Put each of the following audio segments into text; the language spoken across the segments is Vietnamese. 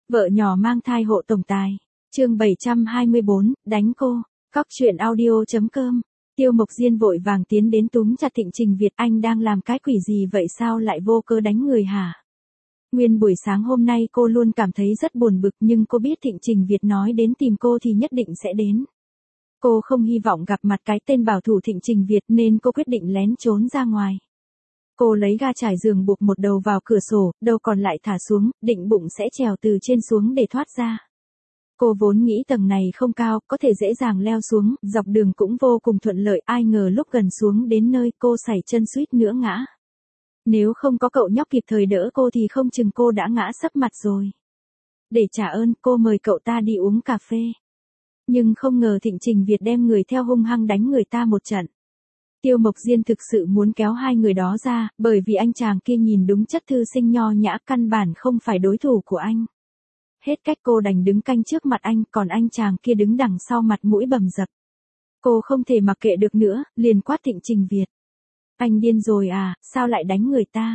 Vợ nhỏ mang thai hộ tổng tài. Chương 724, đánh cô. Cóc truyện audio.com. Tiêu Mộc Diên vội vàng tiến đến túm chặt Thịnh Trình Việt, anh đang làm cái quỷ gì vậy, sao lại vô cớ đánh người hả? Nguyên buổi sáng hôm nay cô luôn cảm thấy rất buồn bực, nhưng cô biết Thịnh Trình Việt nói đến tìm cô thì nhất định sẽ đến. Cô không hy vọng gặp mặt cái tên bảo thủ Thịnh Trình Việt nên cô quyết định lén trốn ra ngoài. Cô lấy ga trải giường buộc một đầu vào cửa sổ, đầu còn lại thả xuống, định bụng sẽ trèo từ trên xuống để thoát ra. Cô vốn nghĩ tầng này không cao, có thể dễ dàng leo xuống, dọc đường cũng vô cùng thuận lợi, ai ngờ lúc gần xuống đến nơi cô sảy chân suýt nữa ngã. Nếu không có cậu nhóc kịp thời đỡ cô thì không chừng cô đã ngã sấp mặt rồi. Để trả ơn, cô mời cậu ta đi uống cà phê. Nhưng không ngờ Thịnh Trình Việt đem người theo hung hăng đánh người ta một trận. Tiêu Mộc Diên thực sự muốn kéo hai người đó ra, bởi vì anh chàng kia nhìn đúng chất thư sinh nho nhã, căn bản không phải đối thủ của anh. Hết cách cô đành đứng canh trước mặt anh, còn anh chàng kia đứng đằng sau mặt mũi bầm dập. Cô không thể mặc kệ được nữa, liền quát Thịnh Trình Việt. Anh điên rồi à, sao lại đánh người ta?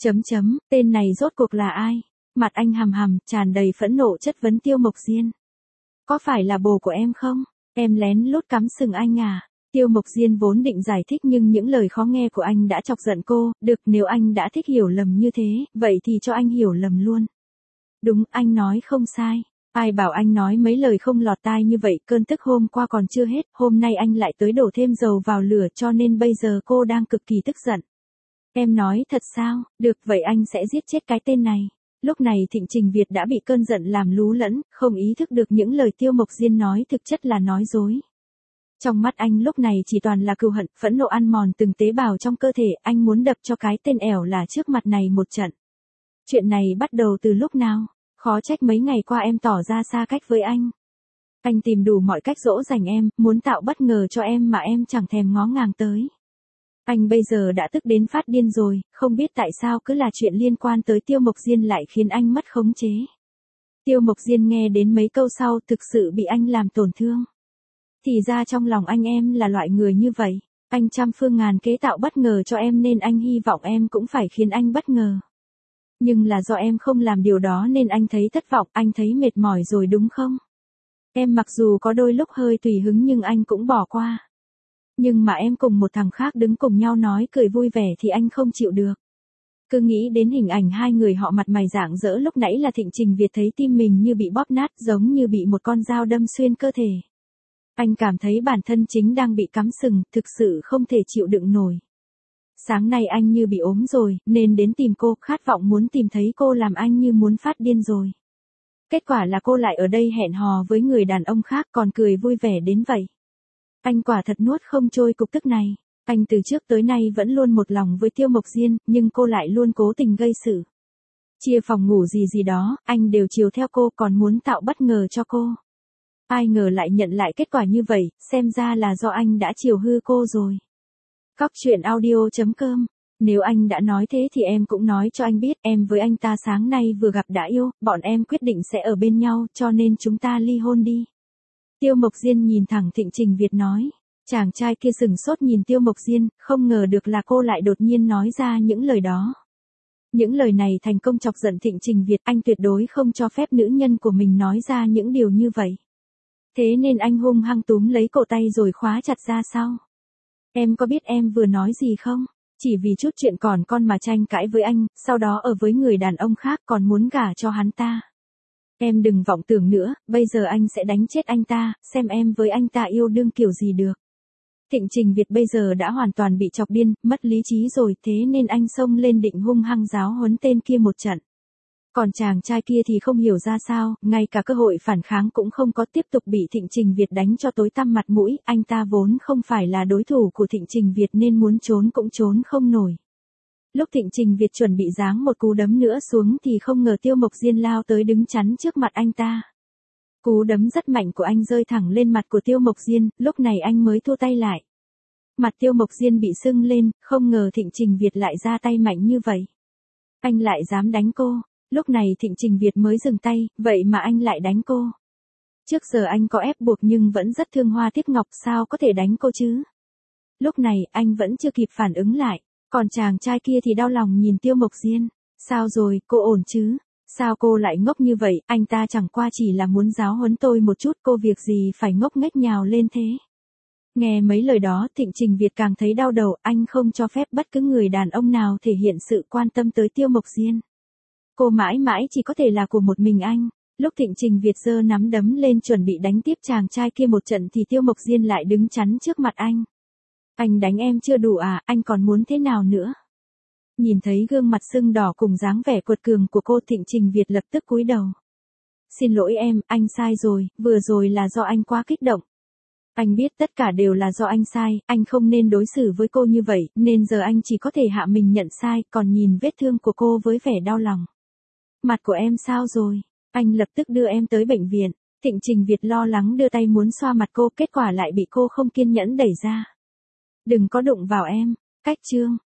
Tên này rốt cuộc là ai? Mặt anh hầm hầm, tràn đầy phẫn nộ chất vấn Tiêu Mộc Diên. Có phải là bồ của em không? Em lén lút cắm sừng anh à? Tiêu Mộc Diên vốn định giải thích nhưng những lời khó nghe của anh đã chọc giận cô, được, nếu anh đã thích hiểu lầm như thế, vậy thì cho anh hiểu lầm luôn. Đúng, anh nói không sai. Ai bảo anh nói mấy lời không lọt tai như vậy, cơn tức hôm qua còn chưa hết, hôm nay anh lại tới đổ thêm dầu vào lửa, cho nên bây giờ cô đang cực kỳ tức giận. Em nói thật sao? Được, vậy anh sẽ giết chết cái tên này. Lúc này Thịnh Trình Việt đã bị cơn giận làm lú lẫn, không ý thức được những lời Tiêu Mộc Diên nói thực chất là nói dối. Trong mắt anh lúc này chỉ toàn là cừu hận, phẫn nộ ăn mòn từng tế bào trong cơ thể, anh muốn đập cho cái tên ẻo là trước mặt này một trận. Chuyện này bắt đầu từ lúc nào? Khó trách mấy ngày qua em tỏ ra xa cách với anh. Anh tìm đủ mọi cách dỗ dành em, muốn tạo bất ngờ cho em mà em chẳng thèm ngó ngàng tới. Anh bây giờ đã tức đến phát điên rồi, không biết tại sao cứ là chuyện liên quan tới Tiêu Mộc Diên lại khiến anh mất khống chế. Tiêu Mộc Diên nghe đến mấy câu sau thực sự bị anh làm tổn thương. Thì ra trong lòng anh em là loại người như vậy, anh trăm phương ngàn kế tạo bất ngờ cho em nên anh hy vọng em cũng phải khiến anh bất ngờ. Nhưng là do em không làm điều đó nên anh thấy thất vọng, anh thấy mệt mỏi rồi đúng không? Em mặc dù có đôi lúc hơi tùy hứng nhưng anh cũng bỏ qua. Nhưng mà em cùng một thằng khác đứng cùng nhau nói cười vui vẻ thì anh không chịu được. Cứ nghĩ đến hình ảnh hai người họ mặt mày rạng rỡ lúc nãy là Thịnh Trình Việt thấy tim mình như bị bóp nát, giống như bị một con dao đâm xuyên cơ thể. Anh cảm thấy bản thân chính đang bị cắm sừng, thực sự không thể chịu đựng nổi. Sáng nay anh như bị ốm rồi, nên đến tìm cô, khát vọng muốn tìm thấy cô làm anh như muốn phát điên rồi. Kết quả là cô lại ở đây hẹn hò với người đàn ông khác còn cười vui vẻ đến vậy. Anh quả thật nuốt không trôi cục tức này. Anh từ trước tới nay vẫn luôn một lòng với Tiêu Mộc Diên, nhưng cô lại luôn cố tình gây sự. Chia phòng ngủ gì đó, anh đều chiều theo cô, còn muốn tạo bất ngờ cho cô. Ai ngờ lại nhận lại kết quả như vậy, xem ra là do anh đã chiều hư cô rồi. Cóc truyện audio.com. Nếu anh đã nói thế thì em cũng nói cho anh biết, em với anh ta sáng nay vừa gặp đã yêu, bọn em quyết định sẽ ở bên nhau, cho nên chúng ta ly hôn đi. Tiêu Mộc Diên nhìn thẳng Thịnh Trình Việt nói. Chàng trai kia sừng sốt nhìn Tiêu Mộc Diên, không ngờ được là cô lại đột nhiên nói ra những lời đó. Những lời này thành công chọc giận Thịnh Trình Việt, anh tuyệt đối không cho phép nữ nhân của mình nói ra những điều như vậy. Thế nên anh hung hăng túm lấy cổ tay rồi khóa chặt ra sau. Em có biết em vừa nói gì không? Chỉ vì chút chuyện còn con mà tranh cãi với anh, sau đó ở với người đàn ông khác còn muốn gả cho hắn ta. Em đừng vọng tưởng nữa, bây giờ anh sẽ đánh chết anh ta, xem em với anh ta yêu đương kiểu gì được. Thịnh Trình Việt bây giờ đã hoàn toàn bị chọc điên, mất lý trí rồi, thế nên anh xông lên định hung hăng giáo huấn tên kia một trận. Còn chàng trai kia thì không hiểu ra sao, ngay cả cơ hội phản kháng cũng không có, tiếp tục bị Thịnh Trình Việt đánh cho tối tăm mặt mũi, anh ta vốn không phải là đối thủ của Thịnh Trình Việt nên muốn trốn cũng trốn không nổi. Lúc Thịnh Trình Việt chuẩn bị giáng một cú đấm nữa xuống thì không ngờ Tiêu Mộc Diên lao tới đứng chắn trước mặt anh ta. Cú đấm rất mạnh của anh rơi thẳng lên mặt của Tiêu Mộc Diên, lúc này anh mới thua tay lại. Mặt Tiêu Mộc Diên bị sưng lên, không ngờ Thịnh Trình Việt lại ra tay mạnh như vậy. Anh lại dám đánh cô. Lúc này Thịnh Trình Việt mới dừng tay, vậy mà anh lại đánh cô. Trước giờ anh có ép buộc nhưng vẫn rất thương Hoa Tiết Ngọc, sao có thể đánh cô chứ? Lúc này anh vẫn chưa kịp phản ứng lại, còn chàng trai kia thì đau lòng nhìn Tiêu Mộc Diên. Sao rồi, cô ổn chứ? Sao cô lại ngốc như vậy, anh ta chẳng qua chỉ là muốn giáo huấn tôi một chút, cô việc gì phải ngốc nghếch nhào lên thế. Nghe mấy lời đó, Thịnh Trình Việt càng thấy đau đầu, anh không cho phép bất cứ người đàn ông nào thể hiện sự quan tâm tới Tiêu Mộc Diên. Cô mãi mãi chỉ có thể là của một mình anh. Lúc Thịnh Trình Việt giơ nắm đấm lên chuẩn bị đánh tiếp chàng trai kia một trận thì Tiêu Mộc Diên lại đứng chắn trước mặt anh. Anh đánh em chưa đủ à, anh còn muốn thế nào nữa? Nhìn thấy gương mặt sưng đỏ cùng dáng vẻ cuột cường của cô, Thịnh Trình Việt lập tức cúi đầu. Xin lỗi em, anh sai rồi, vừa rồi là do anh quá kích động. Anh biết tất cả đều là do anh sai, anh không nên đối xử với cô như vậy, nên giờ anh chỉ có thể hạ mình nhận sai, còn nhìn vết thương của cô với vẻ đau lòng. Mặt của em sao rồi? Anh lập tức đưa em tới bệnh viện. Thịnh Trình Việt lo lắng đưa tay muốn xoa mặt cô, kết quả lại bị cô không kiên nhẫn đẩy ra. Đừng có đụng vào em. Cách chương